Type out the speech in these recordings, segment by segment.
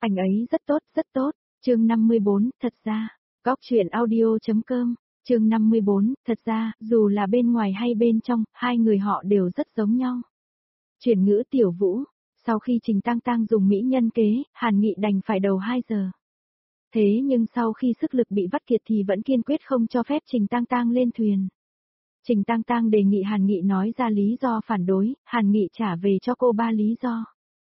Anh ấy rất tốt, rất tốt. Chương 54, thật ra. Góc truyện audio.com. Chương 54, thật ra, dù là bên ngoài hay bên trong, hai người họ đều rất giống nhau. Chuyển ngữ Tiểu Vũ. Sau khi Trình Tang Tang dùng mỹ nhân kế, Hàn Nghị đành phải đầu 2 giờ. Thế nhưng sau khi sức lực bị vắt kiệt thì vẫn kiên quyết không cho phép Trình Tang Tang lên thuyền. Trình Tang Tang đề nghị Hàn Nghị nói ra lý do phản đối, Hàn Nghị trả về cho cô 3 lý do.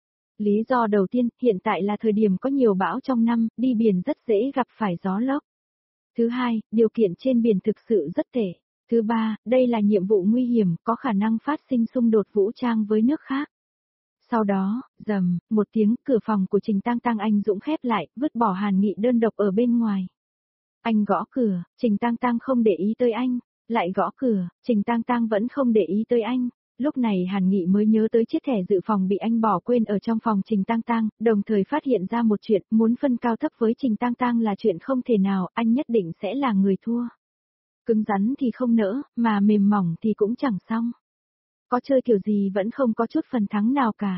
Lý do đầu tiên, hiện tại là thời điểm có nhiều bão trong năm, đi biển rất dễ gặp phải gió lốc. Thứ hai, điều kiện trên biển thực sự rất tệ. Thứ ba, đây là nhiệm vụ nguy hiểm, có khả năng phát sinh xung đột vũ trang với nước khác. Sau đó, rầm, một tiếng, cửa phòng của Trình Tang Tang anh Dũng khép lại, vứt bỏ Hàn Nghị đơn độc ở bên ngoài. Anh gõ cửa, Trình Tang Tang không để ý tới anh, lại gõ cửa, Trình Tang Tang vẫn không để ý tới anh. Lúc này Hàn Nghị mới nhớ tới chiếc thẻ dự phòng bị anh bỏ quên ở trong phòng Trình Tang Tang, đồng thời phát hiện ra một chuyện, muốn phân cao thấp với Trình Tang Tang là chuyện không thể nào, anh nhất định sẽ là người thua. Cứng rắn thì không nỡ, mà mềm mỏng thì cũng chẳng xong. Có chơi kiểu gì vẫn không có chút phần thắng nào cả.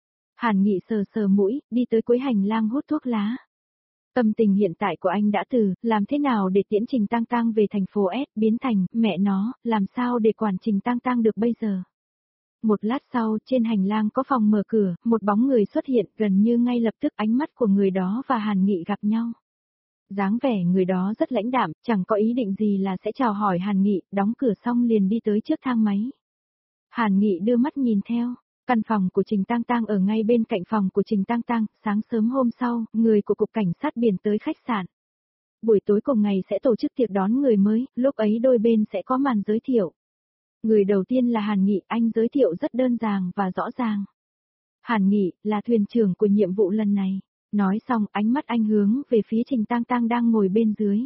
Hàn Nghị sờ sờ mũi, đi tới cuối hành lang hút thuốc lá. Tâm tình hiện tại của anh đã từ, làm thế nào để tiễn Trình Tang Tang về thành phố S, biến thành, mẹ nó, làm sao để quản Trình Tang Tang được bây giờ. Một lát sau, trên hành lang có phòng mở cửa, một bóng người xuất hiện, gần như ngay lập tức ánh mắt của người đó và Hàn Nghị gặp nhau. Dáng vẻ người đó rất lãnh đạm, chẳng có ý định gì là sẽ chào hỏi Hàn Nghị, đóng cửa xong liền đi tới trước thang máy. Hàn Nghị đưa mắt nhìn theo, căn phòng của Trình Tang Tang ở ngay bên cạnh phòng của Trình Tang Tang, sáng sớm hôm sau, người của Cục Cảnh sát biển tới khách sạn. Buổi tối cùng ngày sẽ tổ chức tiệc đón người mới, lúc ấy đôi bên sẽ có màn giới thiệu. Người đầu tiên là Hàn Nghị, anh giới thiệu rất đơn giản và rõ ràng. Hàn Nghị, là thuyền trưởng của nhiệm vụ lần này. Nói xong, ánh mắt anh hướng về phía Trình Tang Tang đang ngồi bên dưới.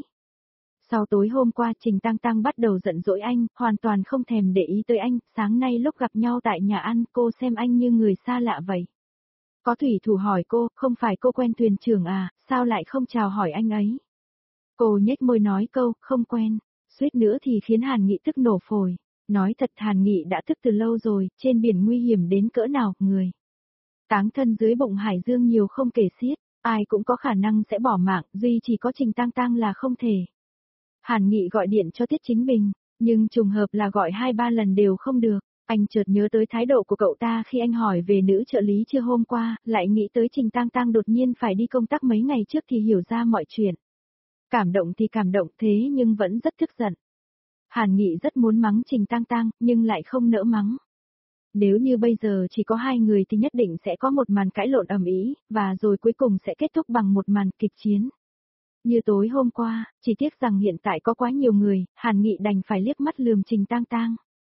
Sau tối hôm qua Trình Tang Tang bắt đầu giận dỗi anh, hoàn toàn không thèm để ý tới anh, sáng nay lúc gặp nhau tại nhà ăn cô xem anh như người xa lạ vậy. Có thủy thủ hỏi cô, không phải cô quen thuyền trưởng à, sao lại không chào hỏi anh ấy? Cô nhếch môi nói câu, không quen, suýt nữa thì khiến Hàn Nghị tức nổ phổi. Nói thật Hàn Nghị đã thức từ lâu rồi, trên biển nguy hiểm đến cỡ nào, người. Táng thân dưới bụng hải dương nhiều không kể xiết, ai cũng có khả năng sẽ bỏ mạng, duy chỉ có Trình Tang Tang là không thể. Hàn Nghị gọi điện cho Tiết Chính Bình, nhưng trùng hợp là gọi 2-3 lần đều không được. Anh chợt nhớ tới thái độ của cậu ta khi anh hỏi về nữ trợ lý trưa hôm qua, lại nghĩ tới Trình Tang Tang đột nhiên phải đi công tác mấy ngày trước thì hiểu ra mọi chuyện. Cảm động thì cảm động thế nhưng vẫn rất tức giận. Hàn Nghị rất muốn mắng Trình Tang Tang, nhưng lại không nỡ mắng. Nếu như bây giờ chỉ có hai người thì nhất định sẽ có một màn cãi lộn ầm ĩ, và rồi cuối cùng sẽ kết thúc bằng một màn kịch chiến. Như tối hôm qua, chỉ tiếc rằng hiện tại có quá nhiều người, Hàn Nghị đành phải liếc mắt lườm Trình Tang Tang.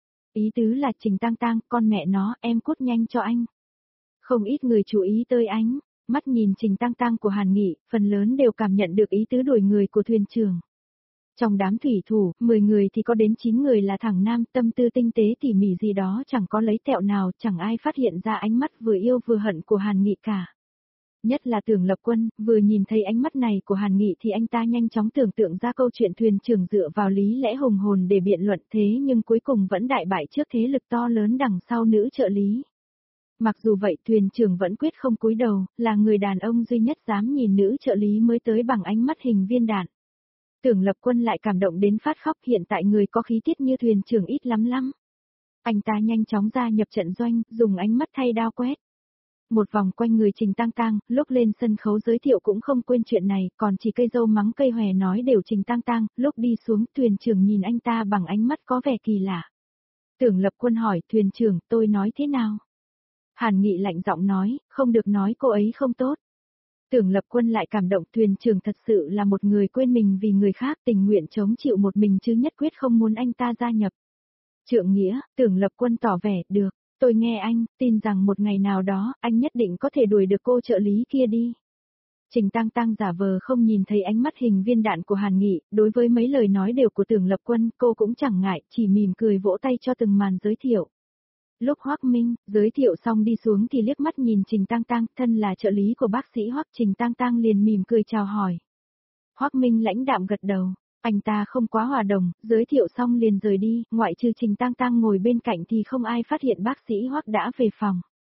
Ý tứ là Trình Tang Tang, con mẹ nó, em cút nhanh cho anh. Không ít người chú ý tới ánh, mắt nhìn Trình Tang Tang của Hàn Nghị, phần lớn đều cảm nhận được ý tứ đuổi người của thuyền trưởng. Trong đám thủy thủ, 10 người thì có đến 9 người là thằng nam, tâm tư tinh tế tỉ mỉ gì đó chẳng có lấy tẹo nào, chẳng ai phát hiện ra ánh mắt vừa yêu vừa hận của Hàn Nghị cả. Nhất là Tưởng Lập Quân, vừa nhìn thấy ánh mắt này của Hàn Nghị thì anh ta nhanh chóng tưởng tượng ra câu chuyện thuyền trưởng dựa vào lý lẽ hùng hồn để biện luận thế nhưng cuối cùng vẫn đại bại trước thế lực to lớn đằng sau nữ trợ lý. Mặc dù vậy thuyền trưởng vẫn quyết không cúi đầu, là người đàn ông duy nhất dám nhìn nữ trợ lý mới tới bằng ánh mắt hình viên đạn. Tưởng Lập Quân lại cảm động đến phát khóc, hiện tại người có khí tiết như thuyền trưởng ít lắm. Anh ta nhanh chóng gia nhập trận doanh, dùng ánh mắt thay đao quét. Một vòng quanh người Trình Tang Tang, lúc lên sân khấu giới thiệu cũng không quên chuyện này, còn chỉ cây dâu mắng cây hòe nói đều Trình Tang Tang, lúc đi xuống thuyền trưởng nhìn anh ta bằng ánh mắt có vẻ kỳ lạ. Tưởng Lập Quân hỏi, thuyền trưởng, tôi nói thế nào? Hàn Nghị lạnh giọng nói, không được nói cô ấy không tốt. Tưởng Lập Quân lại cảm động, thuyền trưởng thật sự là một người quên mình vì người khác, tình nguyện chống chịu một mình chứ nhất quyết không muốn anh ta gia nhập. Trượng nghĩa, Tưởng Lập Quân tỏ vẻ, được, tôi nghe anh, tin rằng một ngày nào đó, anh nhất định có thể đuổi được cô trợ lý kia đi. Trình Tang Tang giả vờ không nhìn thấy ánh mắt hình viên đạn của Hàn Nghị, đối với mấy lời nói đều của Tưởng Lập Quân, cô cũng chẳng ngại, chỉ mỉm cười vỗ tay cho từng màn giới thiệu. Lúc Hoắc Minh giới thiệu xong đi xuống thì liếc mắt nhìn Trình Tang Tang, thân là trợ lý của bác sĩ Hoắc, Trình Tang Tang liền mỉm cười chào hỏi. Hoắc Minh lãnh đạm gật đầu, anh ta không quá hòa đồng, giới thiệu xong liền rời đi, ngoại trừ Trình Tang Tang ngồi bên cạnh thì không ai phát hiện bác sĩ Hoắc đã về phòng.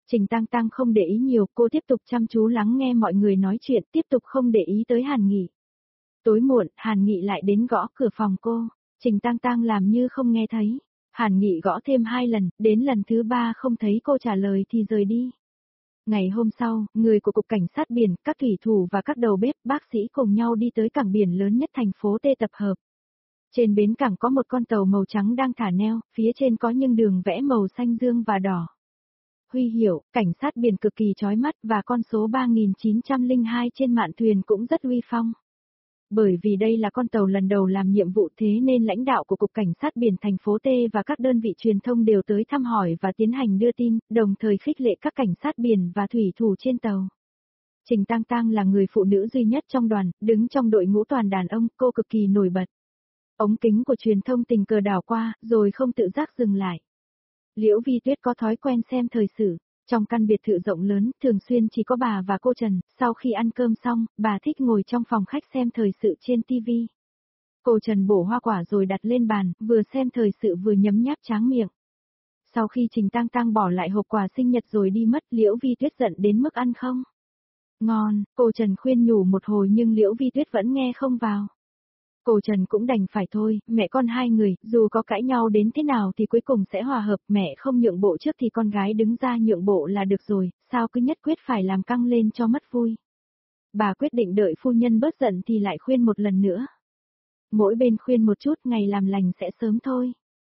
Trình Tăng Tăng không để ý nhiều, cô tiếp tục chăm chú lắng nghe mọi người nói chuyện, tiếp tục không để ý tới Hàn Nghị. Tối muộn, Hàn Nghị lại đến gõ cửa phòng cô, Trình Tăng Tăng làm như không nghe thấy. Hàn Nghị gõ thêm 2 lần, đến lần thứ 3 không thấy cô trả lời thì rời đi. Ngày hôm sau, người của Cục Cảnh sát Biển, các thủy thủ và các đầu bếp, bác sĩ cùng nhau đi tới cảng biển lớn nhất thành phố T tập hợp. Trên bến cảng có một con tàu màu trắng đang thả neo, phía trên có những đường vẽ màu xanh dương và đỏ. Huy hiệu, cảnh sát biển cực kỳ chói mắt và con số 3902 trên mạn thuyền cũng rất uy phong. Bởi vì đây là con tàu lần đầu làm nhiệm vụ thế nên lãnh đạo của Cục Cảnh sát Biển thành phố T và các đơn vị truyền thông đều tới thăm hỏi và tiến hành đưa tin, đồng thời khích lệ các cảnh sát biển và thủy thủ trên tàu. Trình Tăng Tăng là người phụ nữ duy nhất trong đoàn, đứng trong đội ngũ toàn đàn ông, cô cực kỳ nổi bật. Ống kính của truyền thông tình cờ đảo qua, rồi không tự giác dừng lại. Liễu Vi Tuyết có thói quen xem thời sự. Trong căn biệt thự rộng lớn, thường xuyên chỉ có bà và cô Trần, sau khi ăn cơm xong, bà thích ngồi trong phòng khách xem thời sự trên TV. Cô Trần bổ hoa quả rồi đặt lên bàn, vừa xem thời sự vừa nhấm nháp tráng miệng. Sau khi Trình Tăng Tăng bỏ lại hộp quà sinh nhật rồi đi mất, Liễu Vi Tuyết giận đến mức ăn không ngon, cô Trần khuyên nhủ một hồi nhưng Liễu Vi Tuyết vẫn nghe không vào. Cô Trần cũng đành phải thôi, mẹ con hai người, dù có cãi nhau đến thế nào thì cuối cùng sẽ hòa hợp, mẹ không nhượng bộ trước thì con gái đứng ra nhượng bộ là được rồi, sao cứ nhất quyết phải làm căng lên cho mất vui. Bà quyết định đợi phu nhân bớt giận thì lại khuyên một lần nữa. Mỗi bên khuyên một chút, ngày làm lành sẽ sớm thôi.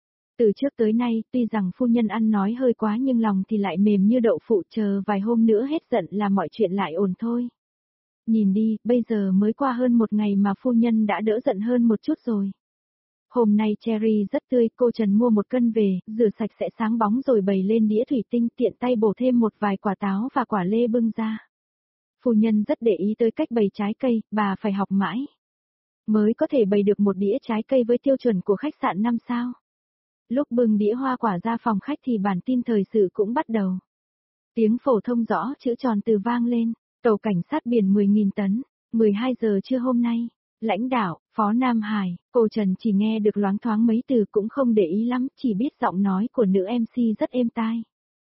Từ trước tới nay, tuy rằng phu nhân ăn nói hơi quá nhưng lòng thì lại mềm như đậu phụ, chờ vài hôm nữa hết giận là mọi chuyện lại ổn thôi. Nhìn đi, bây giờ mới qua hơn một ngày mà phu nhân đã đỡ giận hơn một chút rồi. Hôm nay cherry rất tươi, cô Trần mua 1 cân về, rửa sạch sẽ sáng bóng rồi bày lên đĩa thủy tinh, tiện tay bổ thêm một vài quả táo và quả lê bưng ra. Phu nhân rất để ý tới cách bày trái cây, bà phải học mãi. Mới có thể bày được một đĩa trái cây với tiêu chuẩn của khách sạn 5 sao. Lúc bưng đĩa hoa quả ra phòng khách thì bản tin thời sự cũng bắt đầu. Tiếng phổ thông rõ chữ tròn từ vang lên. Tàu cảnh sát biển 10.000 tấn, 12 giờ trưa hôm nay, lãnh đạo, Phó Nam Hải, cô Trần chỉ nghe được loáng thoáng mấy từ cũng không để ý lắm, chỉ biết giọng nói của nữ MC rất êm tai.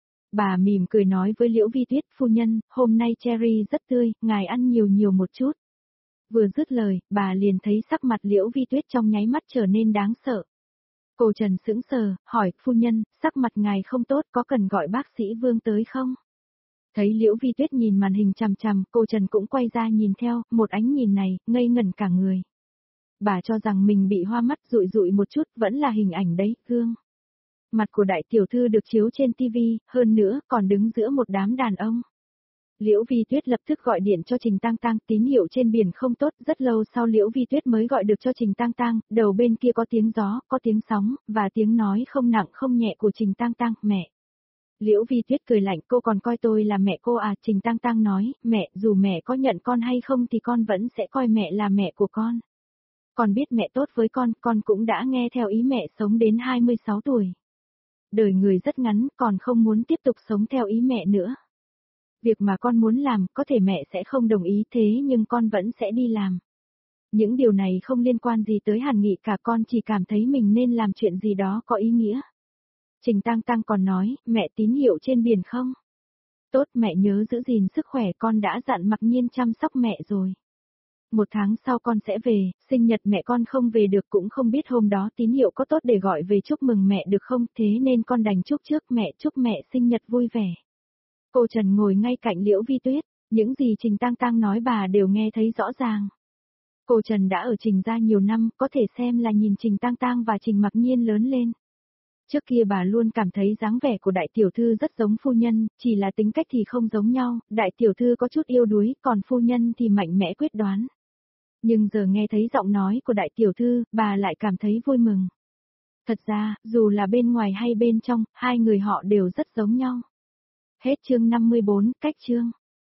Bà mỉm cười nói với Liễu Vi Tuyết, phu nhân, hôm nay cherry rất tươi, ngài ăn nhiều nhiều một chút. Vừa dứt lời, bà liền thấy sắc mặt Liễu Vi Tuyết trong nháy mắt trở nên đáng sợ. Cô Trần sững sờ, hỏi, phu nhân, sắc mặt ngài không tốt, có cần gọi bác sĩ Vương tới không? Thấy Liễu Vi Tuyết nhìn màn hình chằm chằm, cô Trần cũng quay ra nhìn theo, một ánh nhìn này, ngây ngẩn cả người. Bà cho rằng mình bị hoa mắt, dụi dụi một chút, vẫn là hình ảnh đấy, gương. Mặt của đại tiểu thư được chiếu trên TV, hơn nữa, còn đứng giữa một đám đàn ông. Liễu Vi Tuyết lập tức gọi điện cho Trình Tăng Tăng, tín hiệu trên biển không tốt, rất lâu sau Liễu Vi Tuyết mới gọi được cho Trình Tăng Tăng, đầu bên kia có tiếng gió, có tiếng sóng, và tiếng nói không nặng không nhẹ của Trình Tăng Tăng, mẹ. Liễu Vi Tuyết cười lạnh, cô còn coi tôi là mẹ cô à? Trình Tăng Tăng nói, mẹ, dù mẹ có nhận con hay không thì con vẫn sẽ coi mẹ là mẹ của con. Con biết mẹ tốt với con cũng đã nghe theo ý mẹ sống đến 26 tuổi. Đời người rất ngắn, còn không muốn tiếp tục sống theo ý mẹ nữa. Việc mà con muốn làm, có thể mẹ sẽ không đồng ý thế nhưng con vẫn sẽ đi làm. Những điều này không liên quan gì tới Hàn Nghị cả, con chỉ cảm thấy mình nên làm chuyện gì đó có ý nghĩa. Trình Tăng Tăng còn nói, mẹ tín hiệu trên biển không? Tốt, mẹ nhớ giữ gìn sức khỏe, con đã dặn Mặc Nhiên chăm sóc mẹ rồi. 1 tháng sau con sẽ về, sinh nhật mẹ con không về được, cũng không biết hôm đó tín hiệu có tốt để gọi về chúc mừng mẹ được không, thế nên con đành chúc trước mẹ, chúc mẹ sinh nhật vui vẻ. Cô Trần ngồi ngay cạnh Liễu Vi Tuyết, những gì Trình Tăng Tăng nói bà đều nghe thấy rõ ràng. Cô Trần đã ở Trình gia nhiều năm, có thể xem là nhìn Trình Tăng Tăng và Trình Mặc Nhiên lớn lên. Trước kia bà luôn cảm thấy dáng vẻ của đại tiểu thư rất giống phu nhân, chỉ là tính cách thì không giống nhau, đại tiểu thư có chút yếu đuối, còn phu nhân thì mạnh mẽ quyết đoán. Nhưng giờ nghe thấy giọng nói của đại tiểu thư, bà lại cảm thấy vui mừng. Thật ra, dù là bên ngoài hay bên trong, hai người họ đều rất giống nhau. Hết chương 54, cách chương.